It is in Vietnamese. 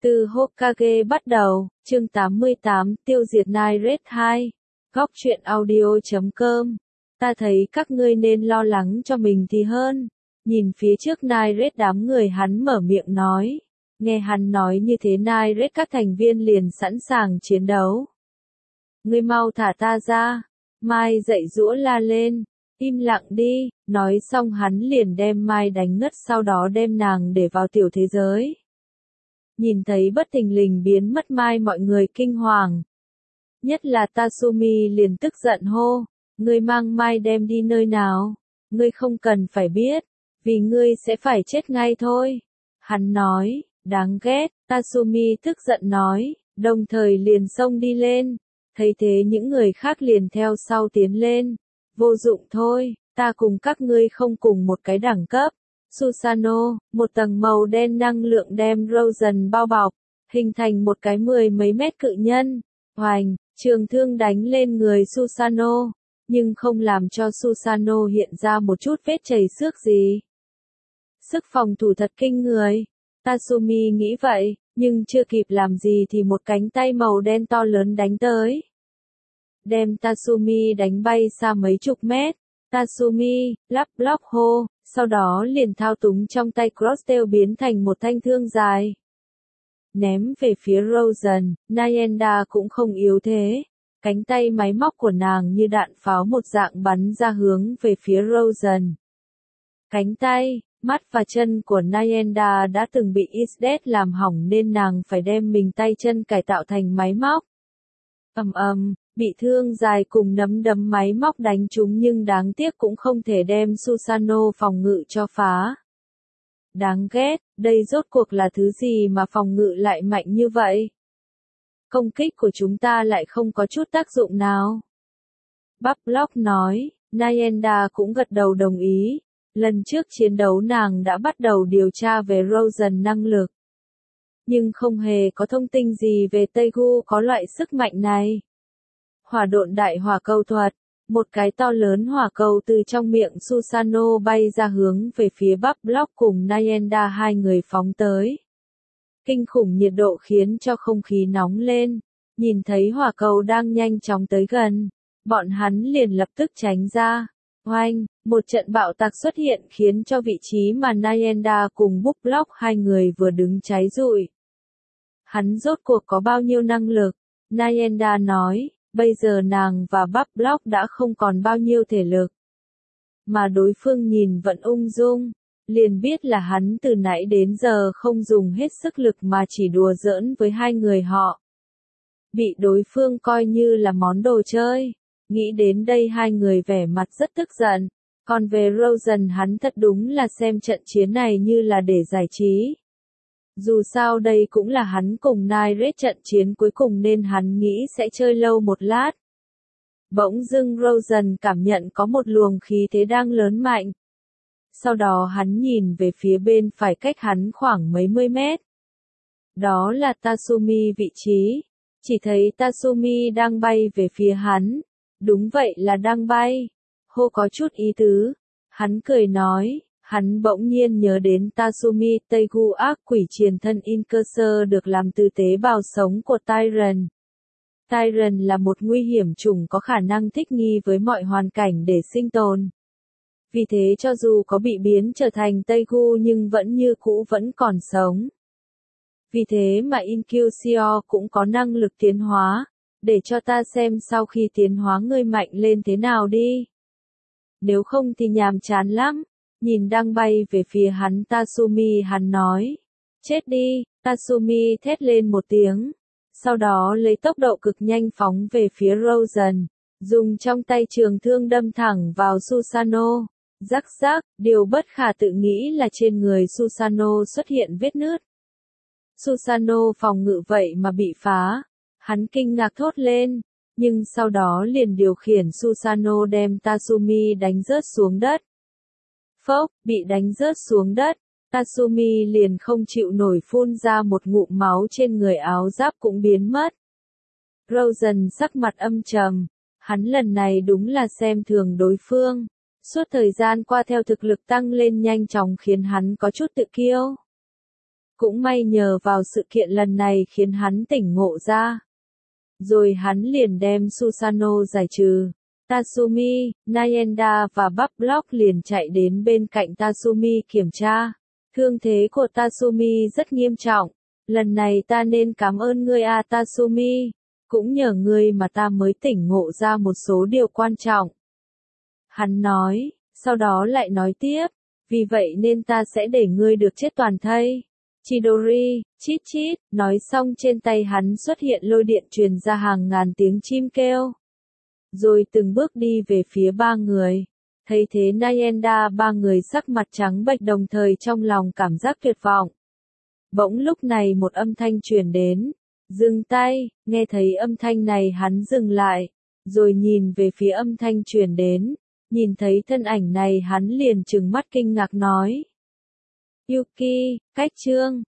Từ Hokage bắt đầu, chương 88, tiêu diệt Night 2. Góc truyện audio.com. Ta thấy các ngươi nên lo lắng cho mình thì hơn. Nhìn phía trước Night đám người hắn mở miệng nói. Nghe hắn nói như thế Night các thành viên liền sẵn sàng chiến đấu. Ngươi mau thả ta ra. Mai dậy giũa la lên. Im lặng đi, nói xong hắn liền đem Mai đánh ngất sau đó đem nàng để vào tiểu thế giới. Nhìn thấy bất thình lình biến mất Mai mọi người kinh hoàng. Nhất là Tatsumi liền tức giận hô, ngươi mang Mai đem đi nơi nào, ngươi không cần phải biết, vì ngươi sẽ phải chết ngay thôi. Hắn nói, đáng ghét, Tatsumi tức giận nói, đồng thời liền xông đi lên, thấy thế những người khác liền theo sau tiến lên, vô dụng thôi, ta cùng các ngươi không cùng một cái đẳng cấp. Susanoo, một tầng màu đen năng lượng đem Rosen bao bọc, hình thành một cái 10 mấy mét cự nhân. Hoành, trường thương đánh lên người Susanoo, nhưng không làm cho Susanoo hiện ra một chút vết chảy xước gì. Sức phòng thủ thật kinh người. Tatsumi nghĩ vậy, nhưng chưa kịp làm gì thì một cánh tay màu đen to lớn đánh tới. Đem Tatsumi đánh bay xa mấy chục mét. Tatsumi, lắp bắp hô, sau đó liền thao túng trong tay crosstail biến thành một thanh thương dài. Ném về phía Rosen, Nayenda cũng không yếu thế. Cánh tay máy móc của nàng như đạn pháo một dạng bắn ra hướng về phía Rosen. Cánh tay, mắt và chân của Nayenda đã từng bị Isdet làm hỏng nên nàng phải đem mình tay chân cải tạo thành máy móc. Bị thương dài cùng nắm đấm máy móc đánh trúng nhưng đáng tiếc cũng không thể đem Susanoo phòng ngự cho phá. Đáng ghét, đây rốt cuộc là thứ gì mà phòng ngự lại mạnh như vậy? Công kích của chúng ta lại không có chút tác dụng nào. Bablock nói, Nayenda cũng gật đầu đồng ý. Lần trước chiến đấu nàng đã bắt đầu điều tra về Rosen năng lực. Nhưng không hề có thông tin gì về Taegu có loại sức mạnh này. Hỏa độn đại hỏa cầu thuật, một cái to lớn hỏa cầu từ trong miệng Susanoo bay ra hướng về phía Bablock cùng Nayenda hai người phóng tới. Kinh khủng nhiệt độ khiến cho không khí nóng lên, nhìn thấy hỏa cầu đang nhanh chóng tới gần, bọn hắn liền lập tức tránh ra. Oanh, một trận bạo tạc xuất hiện khiến cho vị trí mà Nayenda cùng Bablock hai người vừa đứng cháy rụi. Hắn rốt cuộc có bao nhiêu năng lực? Nayenda nói. Bây giờ nàng và Bablock đã không còn bao nhiêu thể lực. Mà đối phương nhìn vẫn ung dung, liền biết là hắn từ nãy đến giờ không dùng hết sức lực mà chỉ đùa giỡn với hai người họ. Bị đối phương coi như là món đồ chơi. Nghĩ đến đây hai người vẻ mặt rất tức giận. Còn về Rosen hắn thật đúng là xem trận chiến này như là để giải trí. Dù sao đây cũng là hắn cùng Night trận chiến cuối cùng nên hắn nghĩ sẽ chơi lâu một lát. Bỗng dưng Rosen cảm nhận có một luồng khí thế đang lớn mạnh. Sau đó hắn nhìn về phía bên phải cách hắn khoảng mấy mươi mét. Đó là Tatsumi vị trí. Chỉ thấy Tatsumi đang bay về phía hắn. Đúng vậy là đang bay. Hô có chút ý tứ. Hắn cười nói. Hắn bỗng nhiên nhớ đến Tatsumi Taegu ác quỷ triền thân Incursor được làm từ tế bào sống của Tyran. Tyran là một nguy hiểm chủng có khả năng thích nghi với mọi hoàn cảnh để sinh tồn. Vì thế cho dù có bị biến trở thành Taegu nhưng vẫn như cũ vẫn còn sống. Vì thế mà Incursor cũng có năng lực tiến hóa, để cho ta xem sau khi tiến hóa ngươi mạnh lên thế nào đi. Nếu không thì nhàm chán lắm. Nhìn đang bay về phía hắn Tatsumi hắn nói. Chết đi, Tatsumi thét lên một tiếng. Sau đó lấy tốc độ cực nhanh phóng về phía Rosen. Dùng trong tay trường thương đâm thẳng vào Susanoo. Rắc rắc, điều bất khả tự nghĩ là trên người Susanoo xuất hiện vết nứt. Susanoo phòng ngự vậy mà bị phá. Hắn kinh ngạc thốt lên. Nhưng sau đó liền điều khiển Susanoo đem Tatsumi đánh rớt xuống đất. Phốc, bị đánh rớt xuống đất, Tatsumi liền không chịu nổi phun ra một ngụm máu trên người áo giáp cũng biến mất. Rosen sắc mặt âm trầm, hắn lần này đúng là xem thường đối phương. Suốt thời gian qua theo thực lực tăng lên nhanh chóng khiến hắn có chút tự kiêu. Cũng may nhờ vào sự kiện lần này khiến hắn tỉnh ngộ ra. Rồi hắn liền đem Susanoo giải trừ. Tatsumi, Nayenda và Bablock liền chạy đến bên cạnh Tatsumi kiểm tra. Thương thế của Tatsumi rất nghiêm trọng. Lần này ta nên cảm ơn ngươi Tatsumi. Cũng nhờ ngươi mà ta mới tỉnh ngộ ra một số điều quan trọng. Hắn nói, sau đó lại nói tiếp. Vì vậy nên ta sẽ để ngươi được chết toàn thây. Chidori, chít chít, nói xong trên tay hắn xuất hiện lôi điện truyền ra hàng ngàn tiếng chim kêu. Rồi từng bước đi về phía ba người. Thấy thế Nayenda ba người sắc mặt trắng bệch đồng thời trong lòng cảm giác tuyệt vọng. Bỗng lúc này một âm thanh truyền đến. Dừng tay, nghe thấy âm thanh này hắn dừng lại. Rồi nhìn về phía âm thanh truyền đến. Nhìn thấy thân ảnh này hắn liền trừng mắt kinh ngạc nói. Yuki, cách chương.